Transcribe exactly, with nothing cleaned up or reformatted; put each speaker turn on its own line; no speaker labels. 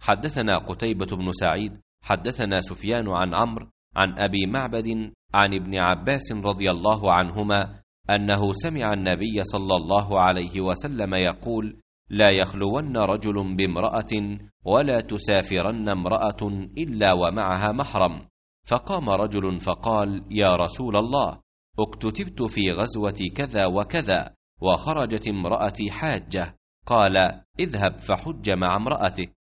حدثنا قتيبة بن سعيد حدثنا سفيان عن عمرو عن أبي معبد عن ابن عباس رضي الله عنهما أنه سمع النبي صلى الله عليه وسلم يقول: لا يخلون رجل بامرأة ولا تسافرن امرأة إلا ومعها محرم. فقام رجل فقال: يا رسول الله، اكتتبت في غزوة كذا وكذا وخرجت امرأتي حاجة. قال: اذهب فحج مع امرأتك.